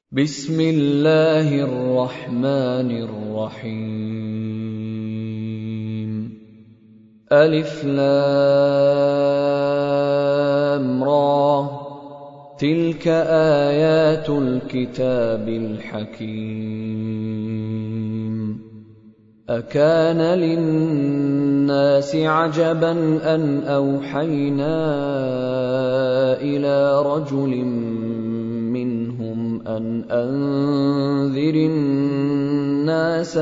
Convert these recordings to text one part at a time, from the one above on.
بسم الله الرحمن الرحيم ألف لام را تلك آيات الكتاب الحكيم أكان للناس عجبا أن أوحينا إلى رجل منهم أن أنذر الناس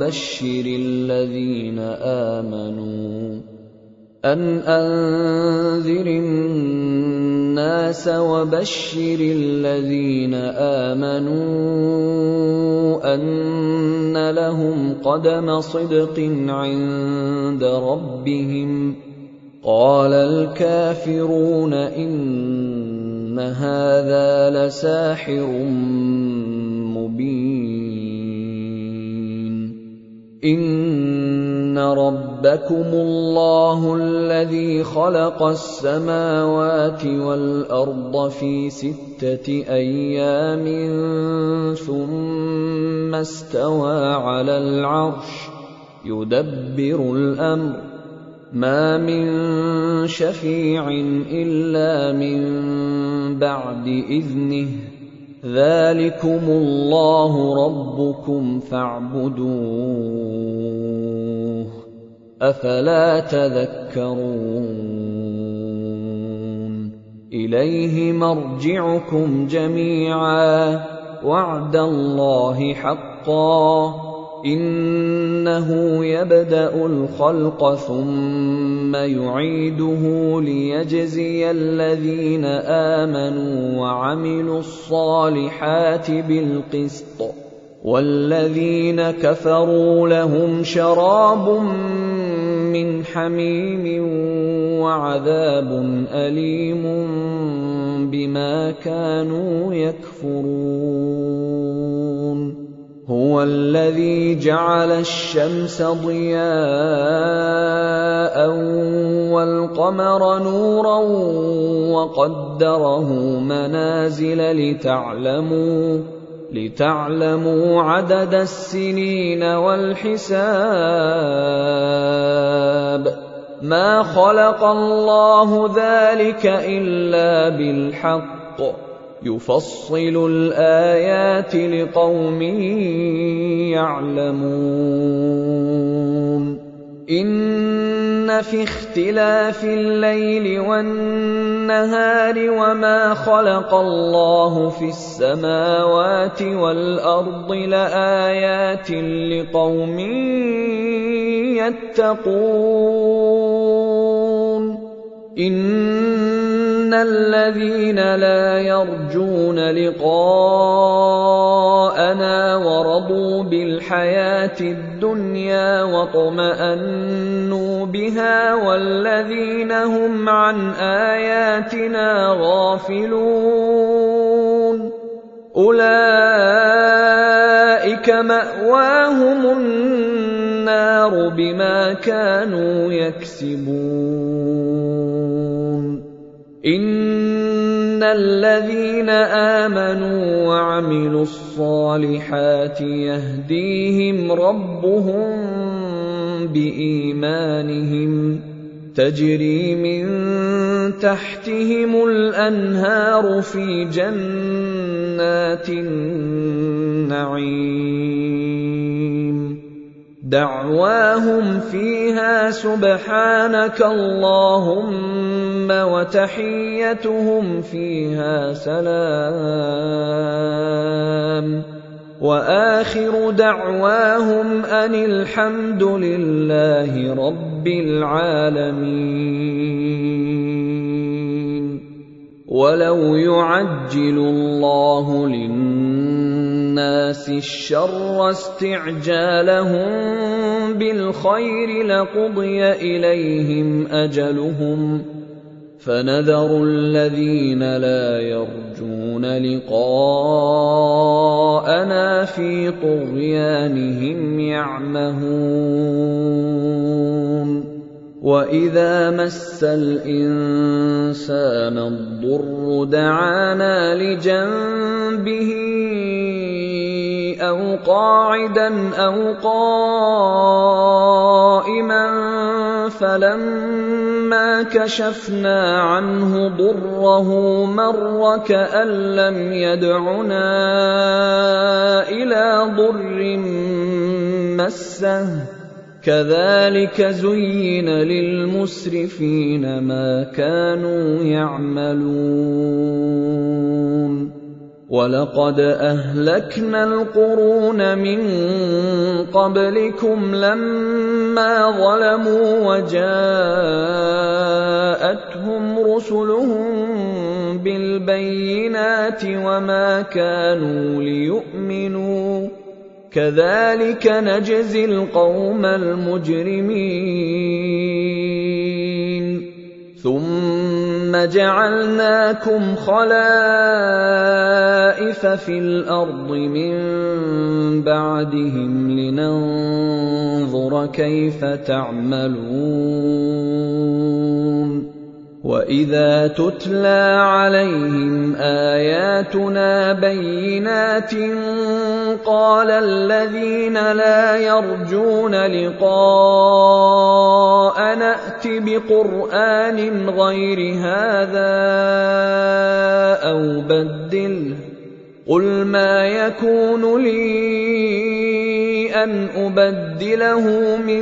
وبشر الذين آمنوا أن لهم قدم صدق عند ربهم قال الكافرون إن هذا لساحر مبين إن ربكم الله الذي خلق السماوات والأرض في 6 أيام ثم استوى على العرش يدبر الأمر ما من شفيع إلا من بعد إذنه ذلكم الله ربكم فاعبدوه أفلا تذكرون إليه مرجعكم جميعا وعد الله حقا إنه يبدأ الخلق ثم يعيده ليجزي الذين آمنوا وعملوا الصالحات بالقسط والذين كفروا لهم شراب من حميم وعذاب أليم بما كانوا يكفرون هو الذي جعل الشمس ضياء والقمر نورا وقدره منازل لتعلموا عدد السنين والحساب ما خلق الله ذلك إلا بالحق يفصل الآيات لقوم يعلمون إن في اختلاف الليل والنهار وما خلق الله في السماوات والأرض لآيات لقوم يتقون إن الذين لا يرجون لقاءنا ورضوا بالحياة الدنيا واطمأنوا بها والذين هم عن آياتنا غافلون أولئك مأواهم النار بما كانوا يكسبون إن الذين آمنوا وعملوا الصالحات يهديهم ربهم بإيمانهم تجري من تحتهم الأنهار في جنات النعيم دعواهم فيها سبحانك اللهم وتحيتهم فيها سلام وآخر دعواهم أن الحمد لله رب العالمين ولو يعجل الله للناس الشر استعجالهم بالخير لقضي إليهم أجلهم فنذر الذين لا يرجون لقاءنا في طغيانهم يعمهون وَإِذَا مَسَّ الْإِنسَانَ الضُّرُّ دَعَانَا لِجَنبِهِ أَوْ قَاعِدًا أَوْ قَائِمًا فَلَمَّا كَشَفْنَا عَنْهُ ضُرَّهُ مَرَّ كَأَن لَّمْ يَدْعُنَا إِلَىٰ ضُرٍّ مَّسَّهُ كَذَٰلِكَ زُيِّنَ لِلْمُسْرِفِينَ مَا كَانُوا يَعْمَلُونَ وَلَقَدْ أَهْلَكْنَا الْقُرُونَ مِن قَبْلِكُمْ لَمَّا ظَلَمُوا وَجَاءَتْهُمْ رُسُلُهُم بِالْبَيِّنَاتِ وَمَا كَانُوا لِيُؤْمِنُوا كَذَلِكَ نَجْزِي الْقَوْمَ الْمُجْرِمِينَ ثُمَّ جَعَلْنَاكُمْ خَلَائِفَ فِي الْأَرْضِ مِن بَعْدِهِمْ لِنَنظُرَ كَيْفَ تَعْمَلُونَ وَإِذَا تُتْلَىٰ عَلَيْهِمْ آيَاتُنَا بَيِّنَاتٍ قَالَ الَّذِينَ لَا يَرْجُونَ لِقَاءَنَا ائْتِ بِقُرْآنٍ غَيْرِ هَٰذَا أَوْ بَدِّلْهُ قُلْ مَا يَكُونُ لِي أَنْ أُبَدِّلَهُ مِن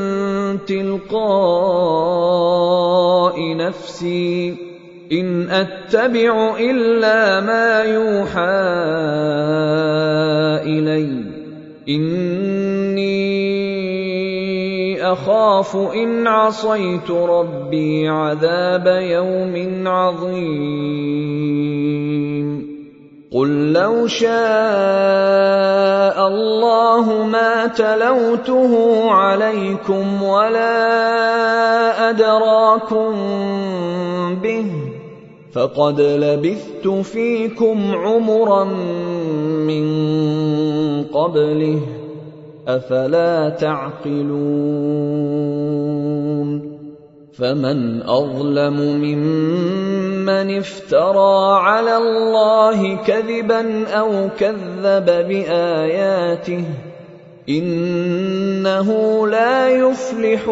تِلْقَاءِ نَفْسِي إِنْ أَتَّبِعُ إِلَّا مَا يُوحَىٰ إِلَيَّ إِنِّي أَخَافُ إِنْ عَصَيْتُ رَبِّي عَذَابَ يَوْمٍ عَظِيمٍ قُل لَّوْ شَاءَ اللَّهُ مَا تَلَوْتُهُ عَلَيْكُمْ وَلَا أَدْرَاكُم بِهِ فَقَدْ لَبِثْتُ فِيكُمْ عُمُرًا مِّن قَبْلِهِ ۚ أَفَلَا تَعْقِلُونَ فَمَنْ أَظْلَمُ مِمَّنِ افْتَرَىٰ عَلَى اللَّهِ كَذِبًا أَوْ كَذَّبَ بِآيَاتِهِ ۚ إِنَّهُ لَا يُفْلِحُ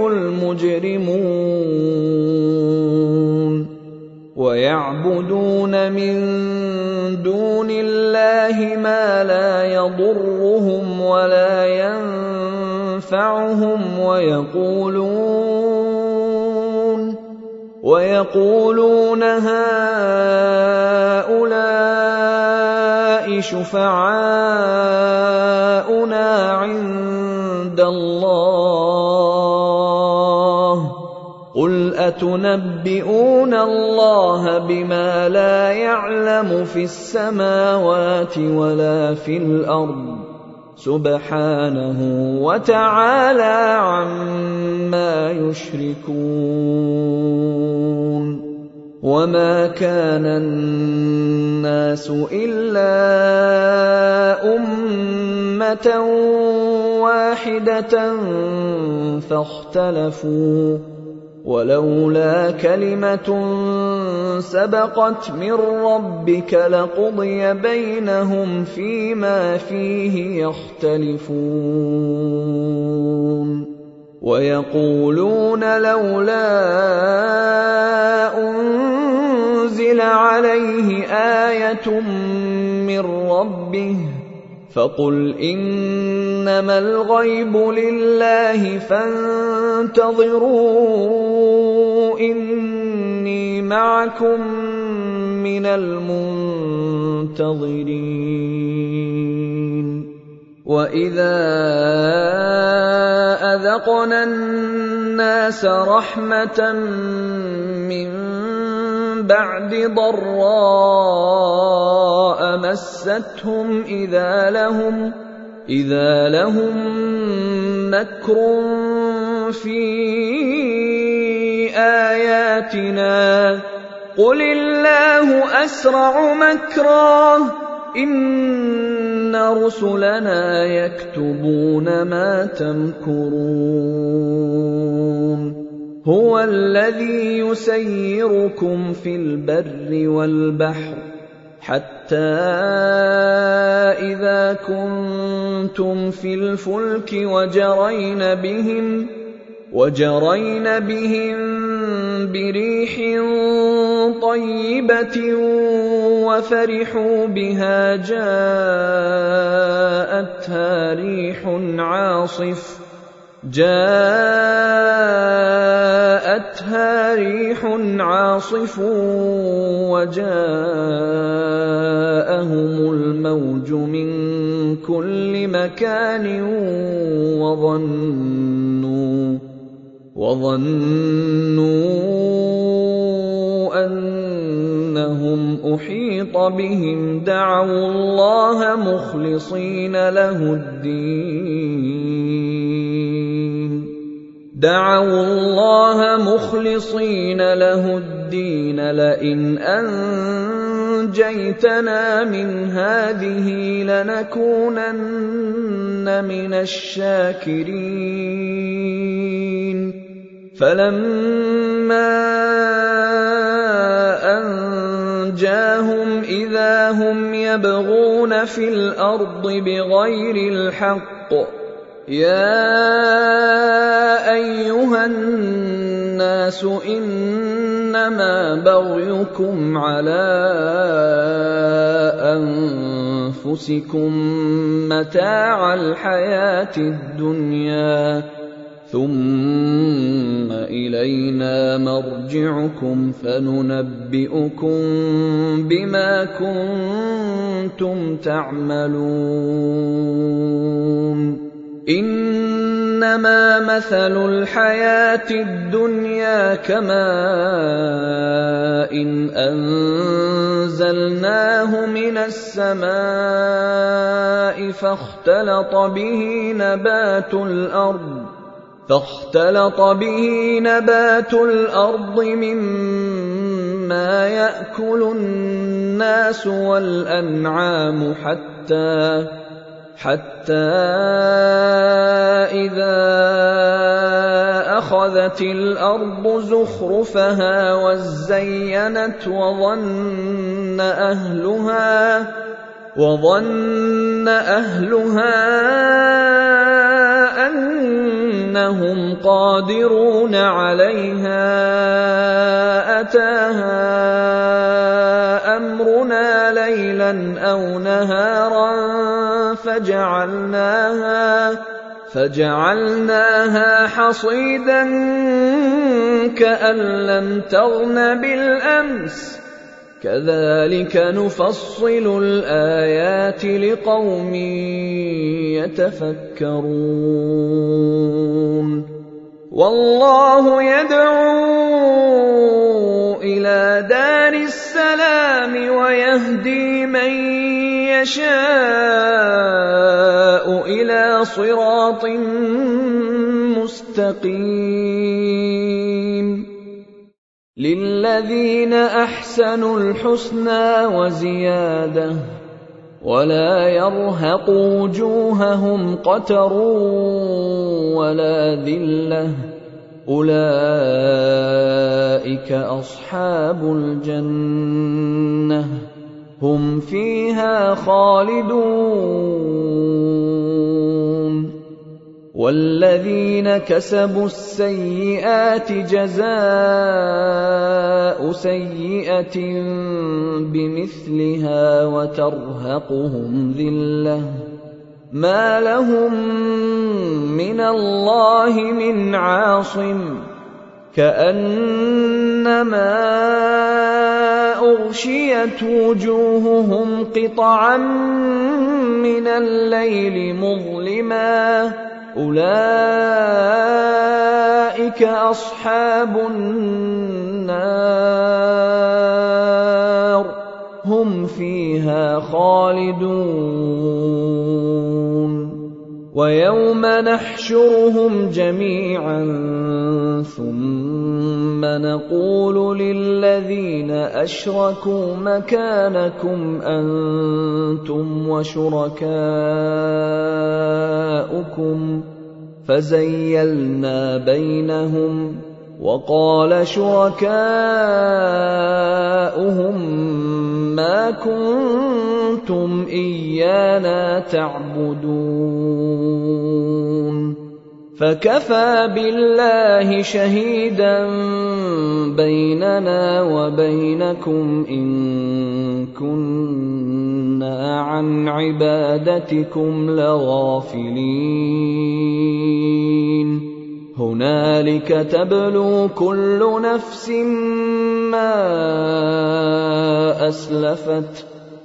الْمُجْرِمُونَ وَيَعْبُدُونَ مِن دُونِ اللَّهِ مَا لَا يَضُرُّهُمْ وَلَا يَنفَعُهُمْ وَيَقُولُونَ هَٰؤُلَاءِ شُفَعَاؤُنَا عِندَ اللَّهِ ۚ قُلْ أَتُنَبِّئُونَ اللَّهَ بِمَا لَا يَعْلَمُ فِي السَّمَاوَاتِ وَلَا فِي الْأَرْضِ سُبْحَانَهُ وَتَعَالَىٰ عَمَّا يُشْرِكُونَ وَمَا كَانَ النَّاسُ إِلَّا أُمَّةً وَاحِدَةً فَاخْتَلَفُوا وَلَوْلَا كَلِمَةٌ سَبَقَتْ مِن رَّبِّكَ لَقُضِيَ بَيْنَهُمْ فِيمَا فِيهِ يَخْتَلِفُونَ وَيَقُولُونَ لَوْلَا أُنزِلَ عَلَيْهِ آيَةٌ مِّن رَّبِّهِ فَقُلْ إِنَّمَا الْغَيْبُ لِلَّهِ فَانتَظِرُوا إِنِّي مَعَكُم مِّنَ الْمُنتَظِرِينَ وَإِذَا أَذَقْنَا النَّاسَ رَحْمَةً مِّن بَعْدِ ضَرَّاءَ مَسَّتْهُمْ إِذَا لَهُم مَّكْرٌ فِي آيَاتِنَا قُلِ اللَّهُ أَسْرَعُ مَكْرًا إِنَّ رُسُلَنَا يَكْتُبُونَ مَا تَمْكُرُونَ هُوَ الَّذِي يُسَيِّرُكُمْ فِي الْبَرِّ وَالْبَحْرِ حَتَّىٰ إِذَا كُنتُمْ كنتم في الفلك وجرين بهم بريح طيبة وفرحوا بها جاءتها ريح عاصف وجاءهم الموج من كل مكان وظنوا أنهم أحيط بهم دعوا الله مخلصين له الدين لئن أنجيتنا من هذه لنكونن من الشاكرين فلما أنجاهم إذا هم يبغون في الأرض بغير الحق يا أيها الناس إنما بغيكم على أنفسكم متاع الحياة الدنيا ثم إلينا مرجعكم فننبئكم بما كنتم تعملون إنما مثل الحياة الدنيا كماء أنزلناه من السماء فاختلط به نبات الأرض مما يأكل الناس والأنعام حتى إذا أخذت الأرض زخرفها وزينت وظن أهلها أنهم قادرون عليها أتاها أمرنا ليلا أو نهارا فجعلناها حصيدا كأن لم تغن بالأمس كذلك نفصل الآيات لقوم يتفكرون والله يدعو إلى دار السلام ويهدي من يشاء إلى صراط مستقيم للذين أحسنوا الحسنى وزيادة ولا يرهق وجوههم قتر ولا ذلة أولئك أصحاب الجنة هم فيها خالدون والذين كسبوا السيئات جزاء سيئة بمثلها وترهقهم ذلة ما لهم من الله من عاصم كأنما أغشيت وجوههم قطعا من الليل مظلما أولئك أصحاب النار هم فيها خالدون ويوم نحشرهم جميعا ثم نقول للذين أشركوا مكانكم أنتم وشركاؤكم فزيلنا بينهم وقال شركاؤهم ما كنتم كنتم إيانا تعبدون فكفى بالله شهيدا بيننا وبينكم إن كنا عن عبادتكم لغافلين هنالك تبلو كل نفس ما أسلفت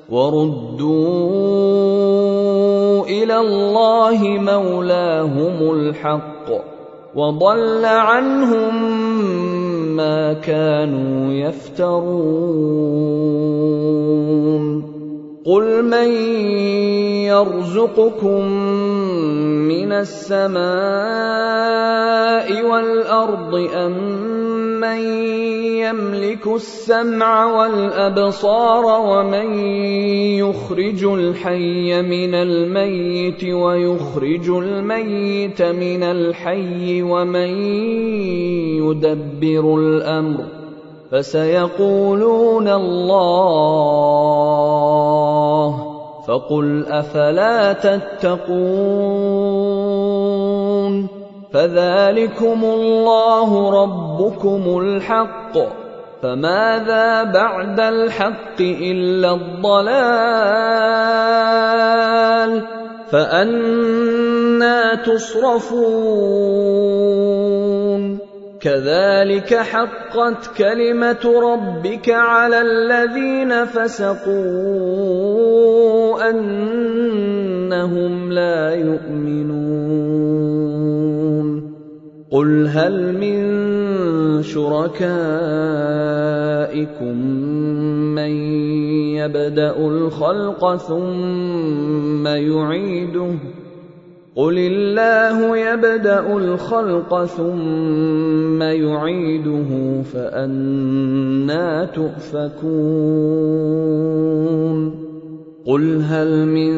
وردوا إلى الله مولاهم الحق وضل عنهم ما كانوا يفترون قل من يرزقكم من السماء والأرض أم من يملك السمع والأبصار ومن يخرج الحي من الميت ويخرج الميت من الحي ومن يدبر الأمر فسيقولون الله فقل أفلا تتقون فذلكم الله ربكم الحق فماذا بعد الحق إلا الضلال فأنى تصرفون كذلك حقت كلمة ربك على الذين فسقوا أنهم لا يؤمنون قل هل من شركائكم من يبدأ الخلق ثم يعيده قل الله يبدأ الخلق ثم يعيده فأنى تؤفكون قل هل من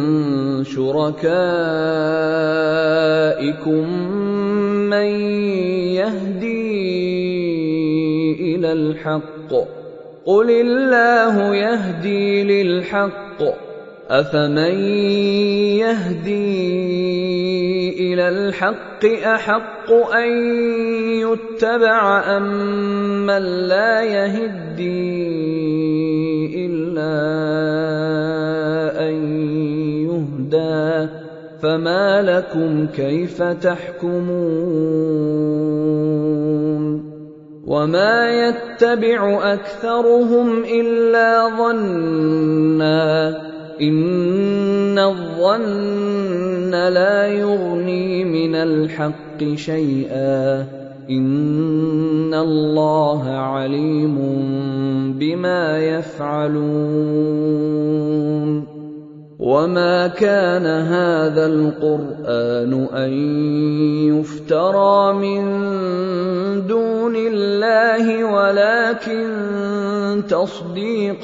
شركائكم من يهدي إلى الحق قل الله يهدي للحق أفمن يهدي إلى الحق أحق أن يتبع أم من لا يهدي إلا أن يهدى فما لكم كيف تحكمون وما يتبع أكثرهم إلا ظنًّا إن الظن لا يغني من الحق شيئا إن الله عليم بما يفعلون وما كان هذا القرآن أن يفترى من دون الله ولكن تصديق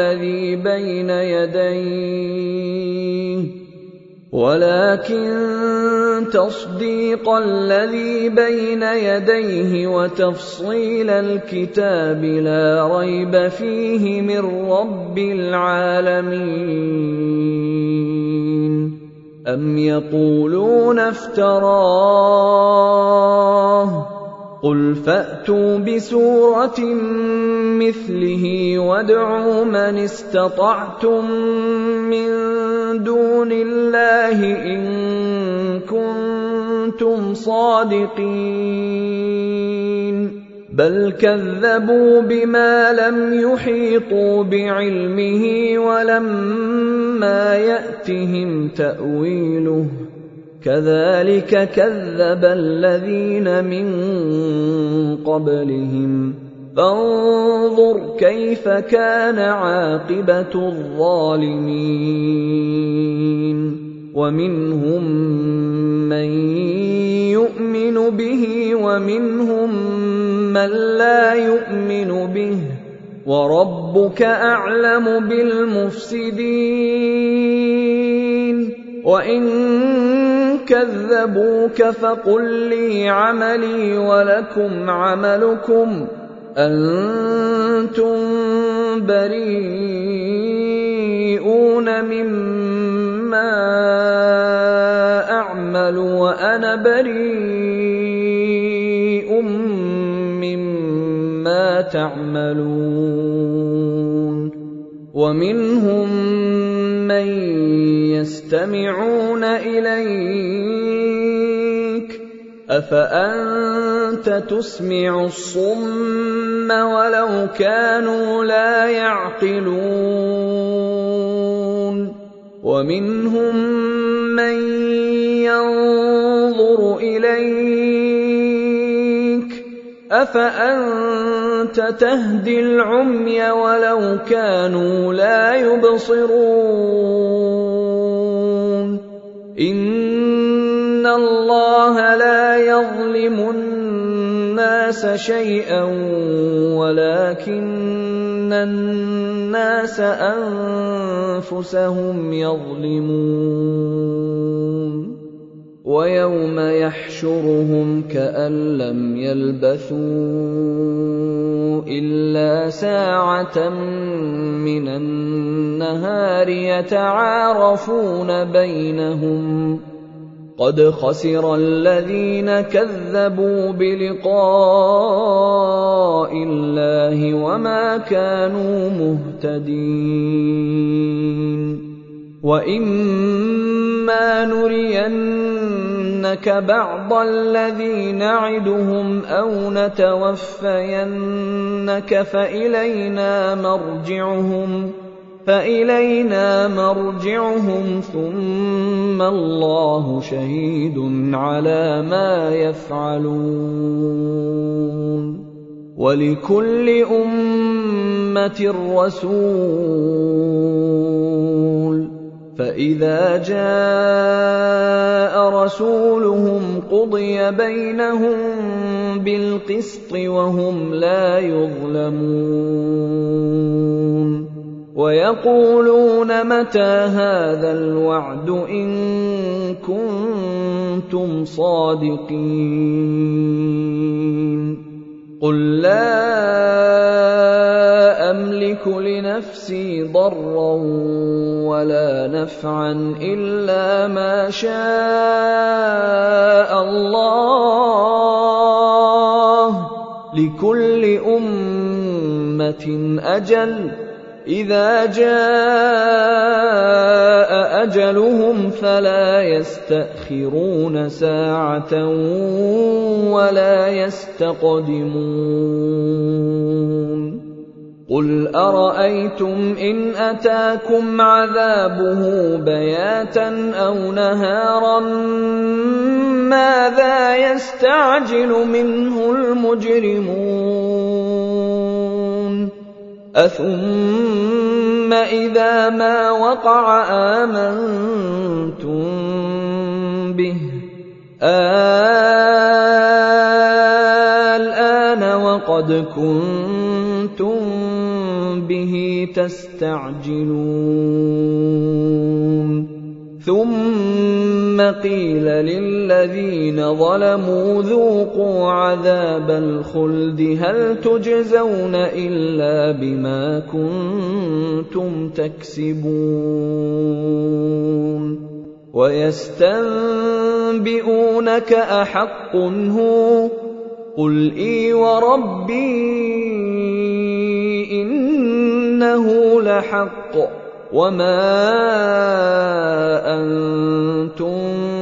الذي بين يديه وتفصيل الكتاب لا ريب فيه من رب العالمين أم يقولون افتراه قل فأتوا بسورة مثله وادعوا من استطعتم من دون الله إن كنتم صادقين بل كذبوا بما لم يحيطوا بعلمه ولما يأتهم تأويله كذلك كذب الذين من قبلهم فانظر كيف كان عاقبة الظالمين ومنهم من يؤمن به ومنهم من لا يؤمن به وربك أعلم بالمفسدين وإن كذبوك فقل لي عملي ولكم عملكم أنتم بريئون بريئون مما أعمل وأنا بريء مما تعملون ومنهم من يستمعون إليك أفأنت تسمع الصم ولو كانوا لا يعقلون ومنهم من ينظر إليك أفأنت تهدي العمي ولو كانوا لا يبصرون إن الله لا يظلم الناس شيئا ولكن الناس أنفسهم يظلمون ويوم يحشرهم كأن لم يلبثوا إلا ساعة من النهار يتعارفون بينهم قد خسر الذين كذبوا بلقاء الله وما كانوا مهتدين وإما نرينك بعض الذي نعدهم أو نتوفينك فإلينا مرجعهم ثم الله شهيد على ما يفعلون ولكل أمة رسول فإذا جاء رسولهم قضي بينهم بالقسط وهم لا يظلمون ويقولون متى هذا الوعد إن كنتم صادقين قل لا أملك لنفسي ضرا ولا نفعا إلا ما شاء الله لكل أمة أجل إذا جاء أجلهم فلا يستأخرون ساعة ولا يستقدمون قل أرأيتم إن أتاكم عذابه بياتا أو نهارا ماذا يستعجل منه المجرمون أثم إذا ما وقع آمنتم به الآن وقد كنتم به تستعجلون ثم قيل للذين ظلموا ذوقوا عذاب الخلد هل تجزون إلا بما كنتم تكسبون ويستنبئونك أحق هو قل إي وربي إنه لحق وما أنتم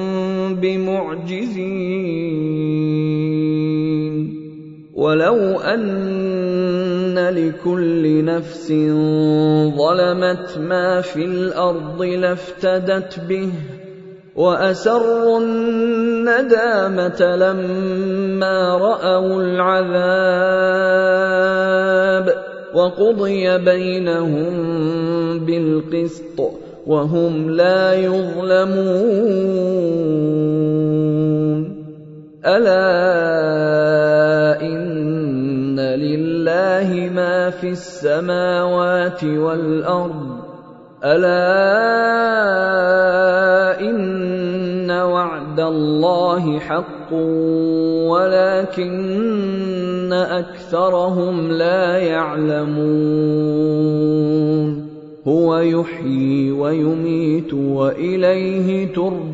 بمعجزين ولو أن لكل نفس ظلمت ما في الأرض لافتدت به وأسروا الندامة لما رأوا العذاب وقضي بينهم بالقسط وهم لا يظلمون ألا إن لله ما في السماوات والأرض ألا إن وعد الله حق ولكن أكثرهم لا يعلمون هو يحيي ويميت وإليه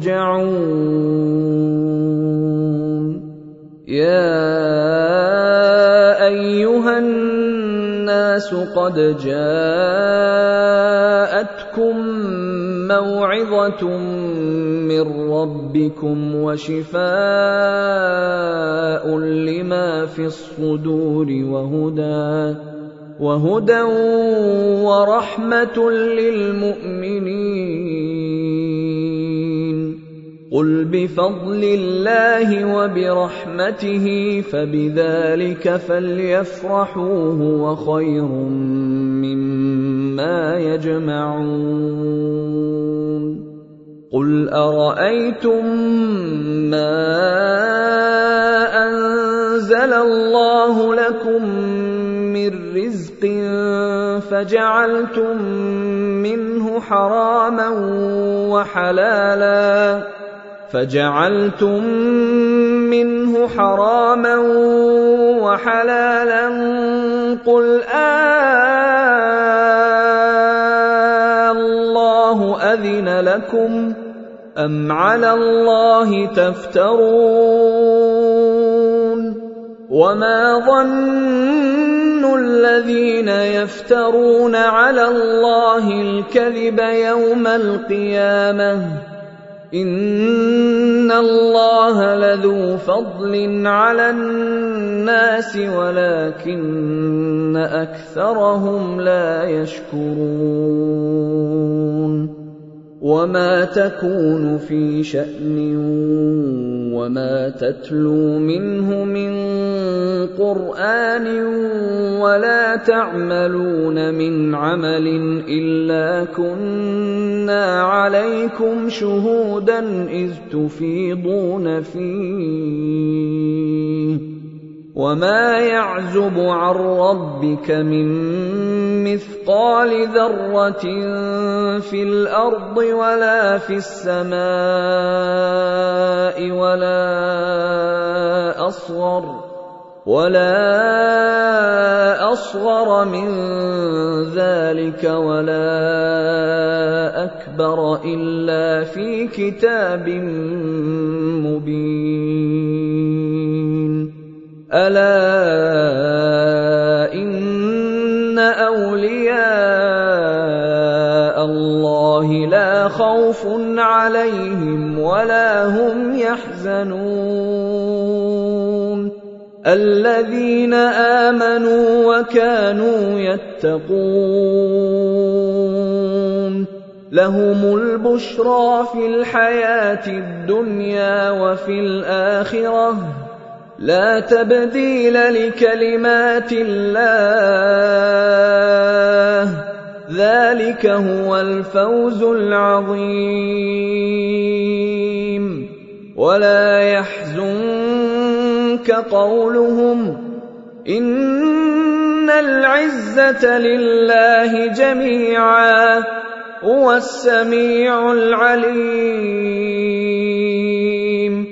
ترجعون يا أيها الناس قد جاءتكم موعظة من ربكم وشفاء لما في الصدور وهدى ورحمة للمؤمنين قل بفضل الله وبرحمته فبذلك فليفرحوا هو خير مما يجمعون قل أرأيتم ما أنزل الله لكم من رزق فجعلتم منه حراما وحلالا قل الله أذن لكم أم على الله تفترون وما ظن الذين يفترون على الله الكذب يوم القيامة إن الله لذو فضل على الناس ولكن أكثرهم لا يشكرون وما تكون في شأن وما تتلو منه من قرآن ولا تعملون من عمل إلا كنا عليكم شهودا إذ تفيضون فيه وما يعزب عن ربك من مثقال ذرة في الأرض ولا في السماء ولا أصغر من ذلك ولا أكبر إلا في كتاب مبين ألا إن أولياء الله لا خوف عليهم ولا هم يحزنون الذين آمنوا وكانوا يتقون لهم البشرى في الحياة الدنيا وفي الآخرة لا تبديل لكلمات الله ذلك هو الفوز العظيم ولا يحزنك قولهم إن العزة لله جميعا هو السميع العليم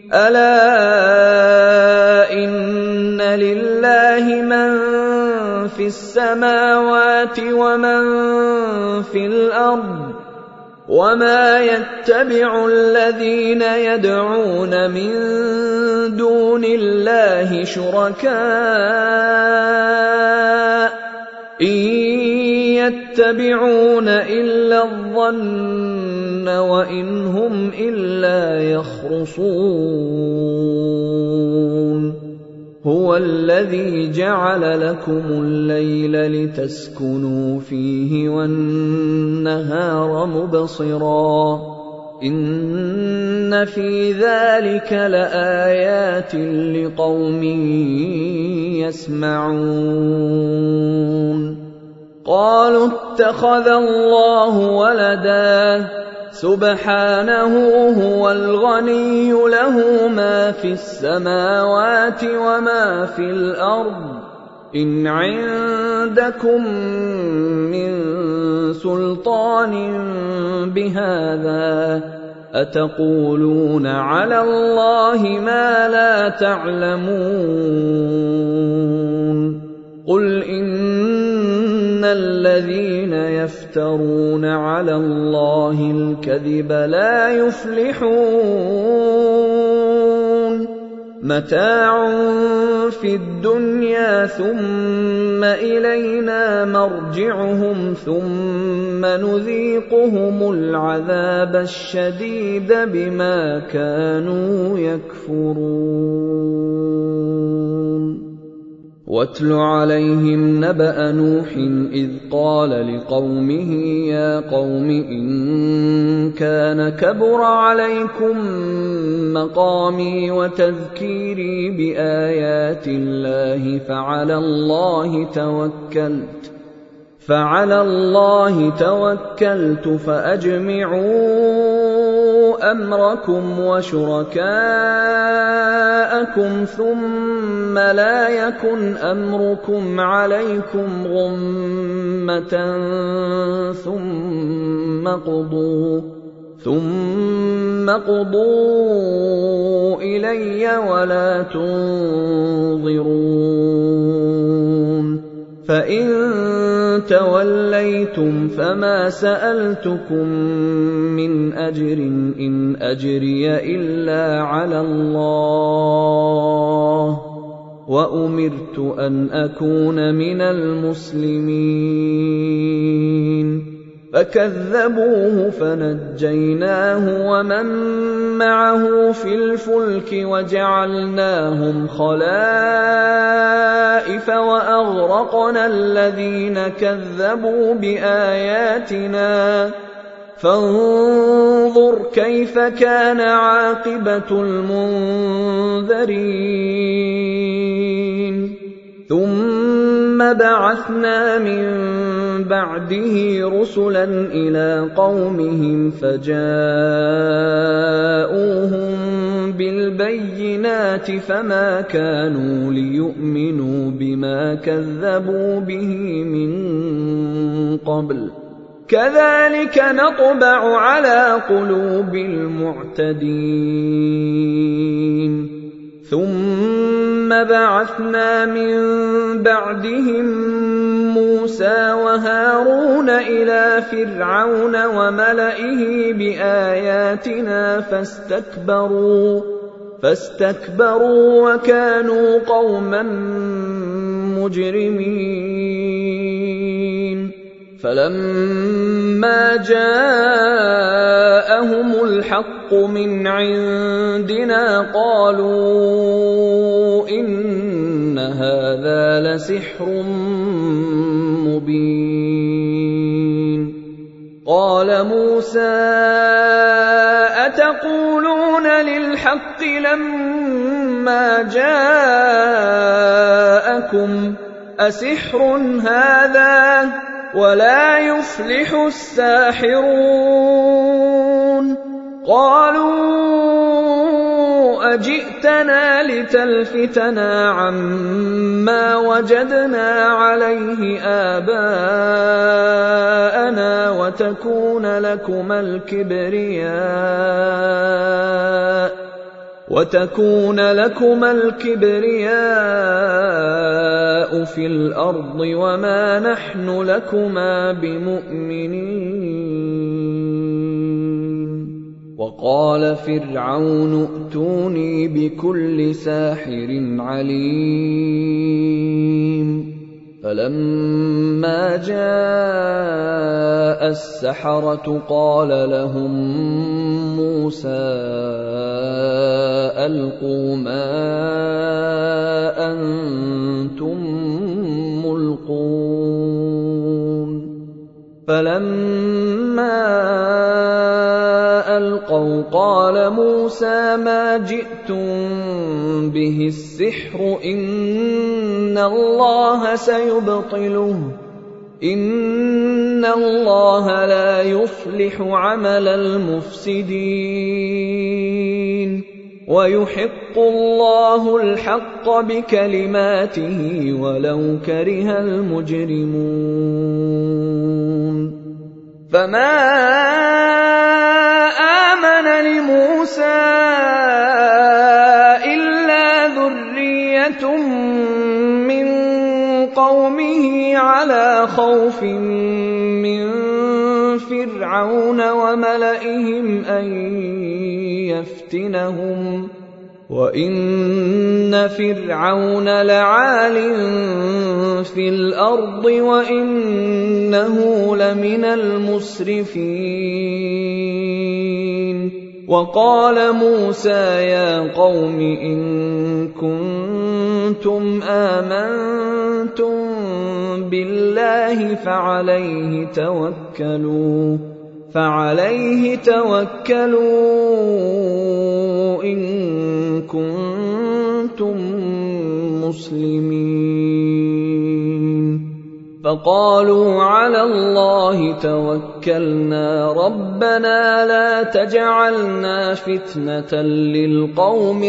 ألا إن لله من في السماوات ومن في الأرض وما يتبع الذين يدعون من دون الله شركاء إن يتبعون إلا الظن وإن هم إلا يخرصون هو الذي جعل لكم الليل لتسكنوا فيه والنهار مبصرا إن في ذلك لآيات لقوم يسمعون قالوا اتخذ الله ولدا سبحانه هو الغني له ما في السماوات وما في الأرض إن عندكم من سلطان بهذا أتقولون على الله ما لا تعلمون قل إن الذين يفترون على الله الكذب لا يفلحون متاع في الدنيا ثم إلينا مرجعهم ثم نذيقهم العذاب الشديد بما كانوا يكفرون واتل عليهم نبأ نوح إذ قال لقومه يا قوم إن كان كبر عليكم مقامي وتذكيري بآيات الله فعلى الله توكلت فأجمعوا أمركم وشركاءكم ثم لا يكن أمركم عليكم غمة ثم قضوا إلي ولا تنظرون فإن توليتم فما سألتكم من أجر إن أجري إلا على الله وأمرت أن أكون من المسلمين فكذبوه فنجيناه ومن معه في الفلك وجعلناهم خلائف وأغرقنا الذين كذبوا بآياتنا فانظر كيف كان عاقبة المنذرين ثم بعثنا من بعده رسلا إلى قومهم فجاءوهم بالبينات فما كانوا ليؤمنوا بما كذبوا به من قبل كذلك نطبع على قلوب المعتدين ثم بعثنا من بعدهم موسى وهارون إلى فرعون وملئه بآياتنا فاستكبروا وكانوا قوما مجرمين فلما جاءهم الحق من عندنا قالوا إن هذا لسحر مبين قال موسى أتقولون للحق لما جاءكم أسحر هذا ولا يفلح الساحرون قالوا أجئتنا لتلفتنا عما وجدنا عليه آباءنا وتكون لكما الكبرياء في الأرض وما نحن لكما بمؤمنين وقال فرعون ائتوني بكل ساحر عليم فلما جاء السحرة قال لهم موسى ألقوا ما أنتم ملقون فلما ألقوا قال موسى ما جئتم به السحر إن الله سيبطله إن الله لا يصلح عمل المفسدين ويحق الله الحق بكلماته ولو كره المجرمون فما آمن لموسى إلا ذرية من قومه على عَلَىٰ خَوْفٍ مِّن فِرْعَوْنَ وَمَلَئِهِمْ أَن يَفْتِنَهُمْ وَإِنَّ فِرْعَوْنَ لَعَالٍ فِي الْأَرْضِ وَإِنَّهُ لَمِنَ الْمُسْرِفِينَ وَقَالَ مُوسَىٰ يَا قَوْمِ إِن كُنتُمْ آمَنتُم بِاللَّهِ فَعَلَيْهِ تَوَكَّلُوا إِن كُنتُم مُّسْلِمِينَ فَقَالُوا عَلَى اللَّهِ تَوَكَّلْنَا رَبَّنَا لَا تَجْعَلْنَا فِتْنَةً لِّلْقَوْمِ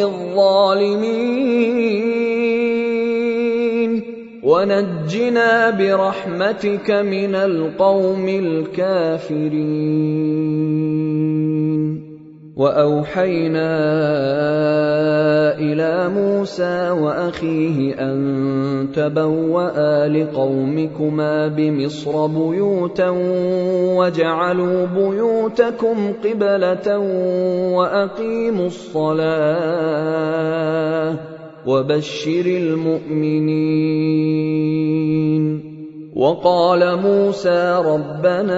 الظَّالِمِينَ وَنَجِّنَا بِرَحْمَتِكَ مِنَ الْقَوْمِ الْكَافِرِينَ وَأَوْحَيْنَا إِلَىٰ مُوسَىٰ وَأَخِيهِ أَن تَبَوَّآ لِقَوْمِكُمَا بِمِصْرَ بُيُوتًا وَاجْعَلُوا بُيُوتَكُمْ قِبْلَةً وَأَقِيمُوا الصَّلَاةَ وَبَشِّرِ الْمُؤْمِنِينَ وَقَالَ مُوسَىٰ رَبَّنَا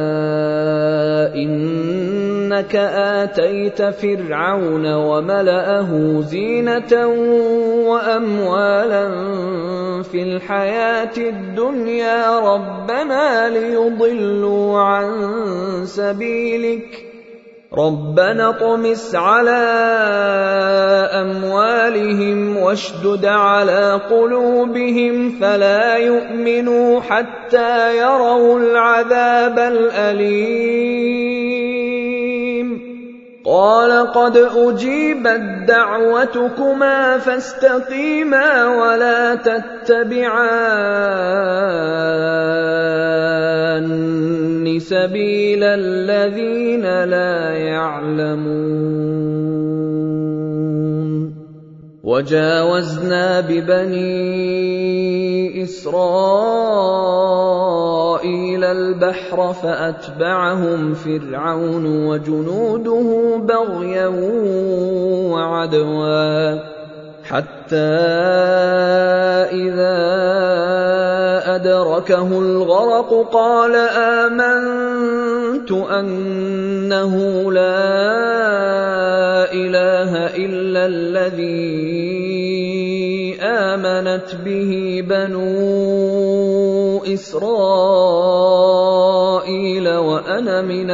إِنَّكَ آتَيْتَ فِرْعَوْنَ وَمَلَأَهُ زِينَةً وَأَمْوَالًا فِي الْحَيَاةِ الدُّنْيَا رَبَّنَا لِيُضِلُّوا عَن سَبِيلِكَ رَبَّنَا اطْمِسْ عَلَىٰ أَمْوَالِهِمْ وَاشْدُدْ عَلَىٰ قُلُوبِهِمْ فَلَا يُؤْمِنُوا حَتَّىٰ يَرَوُا الْعَذَابَ الْأَلِيمَ قَالَ قَدْ أُجِيبَتْ دَعْوَتُكُمَا فَاسْتَقِيمَا وَلَا تَتَّبِعَانِّ سَبِيلَ الَّذِينَ لَا يَعْلَمُونَ وَجَاوَزْنَا بِبَنِي إِسْرَائِيلَ الْبَحْرَ فَأَتْبَعَهُمْ فِرْعَوْنُ وَجُنُودُهُ بَغْيًا وَعَدْوًا حَتَّىٰ إِذَا أَدْرَكَهُ الْغَرَقُ قَالَ آمَنتُ أَنَّهُ لَا إِلَٰهَ إِلَّا الَّذِي آمَنَتْ بِهِ بَنُو إِسْرَائِيلَ وَأَنَا مِنَ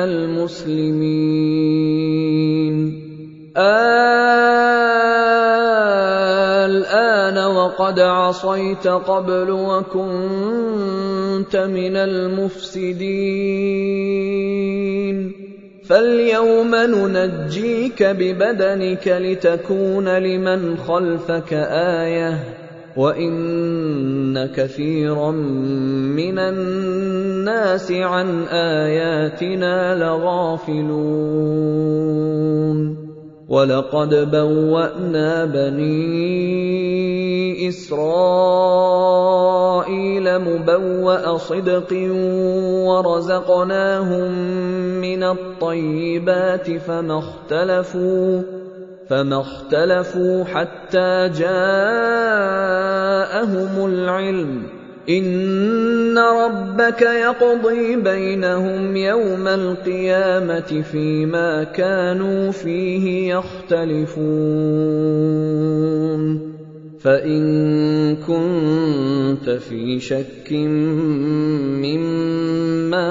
الْمُسْلِمِينَ الْآنَ وَقَدْ عَصَيْتَ قَبْلُ وَكُنتَ مِنَ الْمُفْسِدِينَ فَالْيَوْمَ نُنَجِّيكَ بِبَدَنِكَ لِتَكُونَ لِمَنْ خَلْفَكَ آيَةً وَإِنَّ كَثِيرًا مِّنَ النَّاسِ عَنْ آيَاتِنَا لَغَافِلُونَ وَلَقَدْ بَوَّأْنَا بَنِي إِسْرَائِيلَ مُبَوَّأَ صِدْقٍ وَرَزَقْنَاهُم مِّنَ الطَّيِّبَاتِ فَمَا اخْتَلَفُوا حَتَّىٰ جَاءَهُمُ الْعِلْمُ إِنَّ رَبَّكَ يَقْضِي بَيْنَهُمْ يَوْمَ الْقِيَامَةِ فِيمَا كَانُوا فِيهِ يَخْتَلِفُونَ فَإِن كُنتَ فِي شَكٍّ مِّمَّا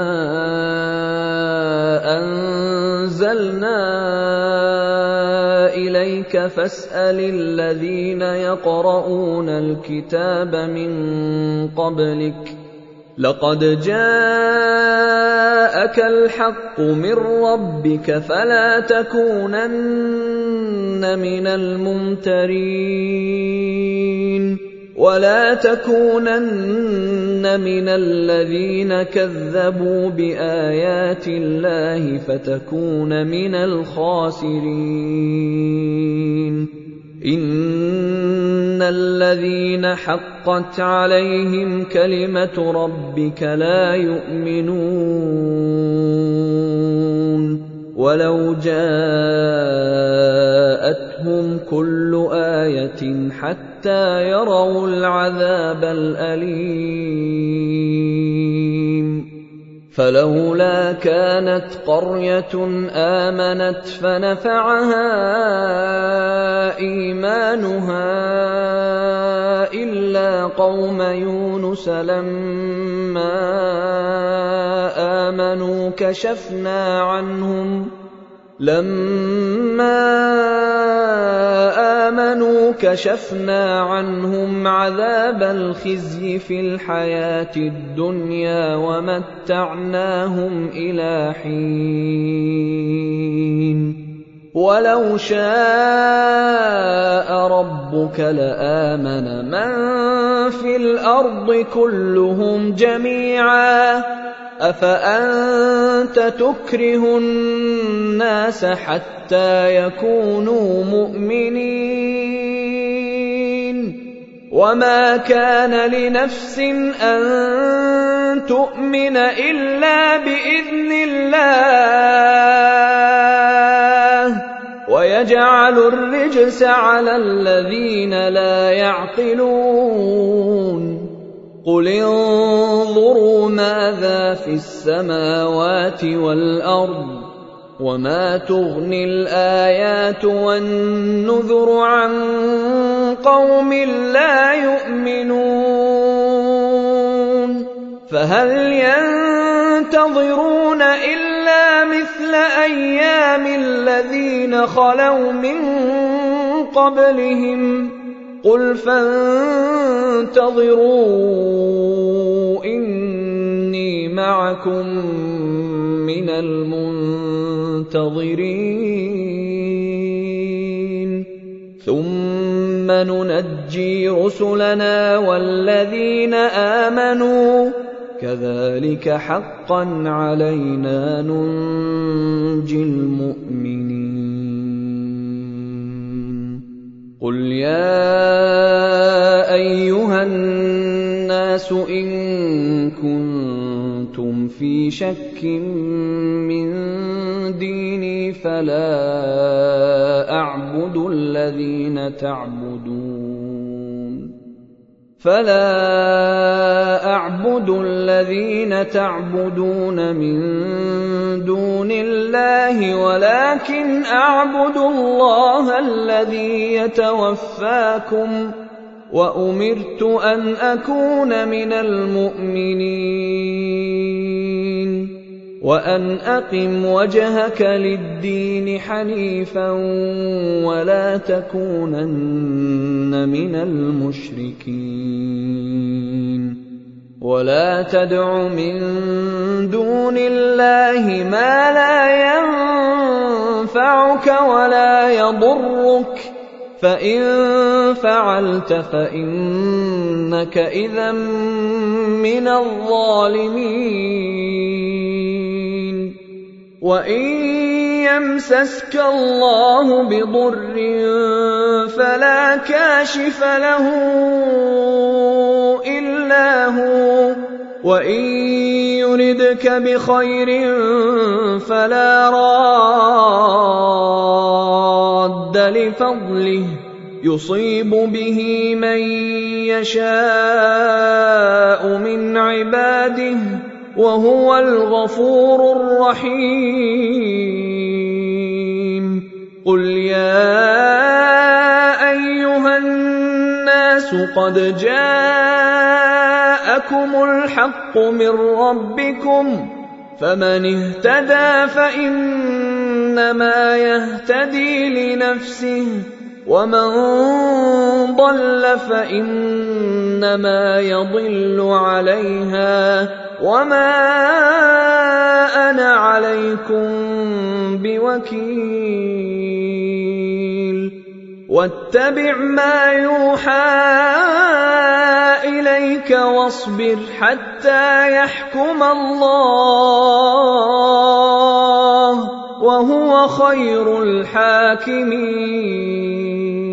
أَنزَلْنَا إِلَيْكَ فَاسْأَلِ الَّذِينَ يَقْرَؤُونَ الْكِتَابَ مِن قَبْلِكَ لَقَدْ جَاءَكَ الْحَقُّ مِن رَّبِّكَ فَلَا تَكُونَنَّ مِنَ الْمُمْتَرِينَ وَلَا تَكُونَنَّ مِنَ الَّذِينَ كَذَّبُوا بِآيَاتِ اللَّهِ فَتَكُونَ مِنَ الْخَاسِرِينَ إِنَّ الذين حقت عليهم كلمة ربك لا يؤمنون ولو جاءتهم كل آية حتى يروا العذاب الأليم فلولا كانت قرية آمنت فنفعها إيمانها إلا قوم يونس لما آمنوا كشفنا عنهم عذاب الخزي في الحياة الدنيا ومتعناهم إلى حين ولو شاء ربك لآمن من في الأرض كلهم جميعا أفأنت تكره الناس حتى يكونوا مؤمنين وما كان لنفس أن تؤمن إلا بإذن الله ويجعل الرجس على الذين لا يعقلون قل انظروا ماذا في السماوات والأرض وما تغني الآيات والنذر عن قوم لا يؤمنون فهل ينتظرون إلا مثل أيام الذين خلوا من قبلهم قل فانتظروا إني معكم من المنتظرين ثم ننجي رسلنا والذين آمنوا كذلك حقا علينا ننجي المؤمنين قل يا أيها الناس إن كنتم في شك من ديني فلا أعبد الذين تعبدون من دون الله ولكن أعبد الله الذي يتوفاكم وأمرت أن أكون من المؤمنين وأن أقم وجهك للدين حنيفا ولا تكونن من المشركين ولا تدع من دون الله ما لا ينفعك ولا يضرك فإن فعلت فإنك إذا من الظالمين وإن يمسسك الله بضر فلا كاشف له إلا هو وإن يردك بخير فلا راد لفضله يصيب به من يشاء من عباده وهو الغفور الرحيم قل يا أيها الناس قد جاءكم الحق من ربكم فمن اهتدى فإنما يهتدي لنفسه ومن ضل فإنما يضل عليها وما أنا عليكم بوكيل واتبع ما يوحى إليك واصبر حتى يحكم الله وهو خير الحاكمين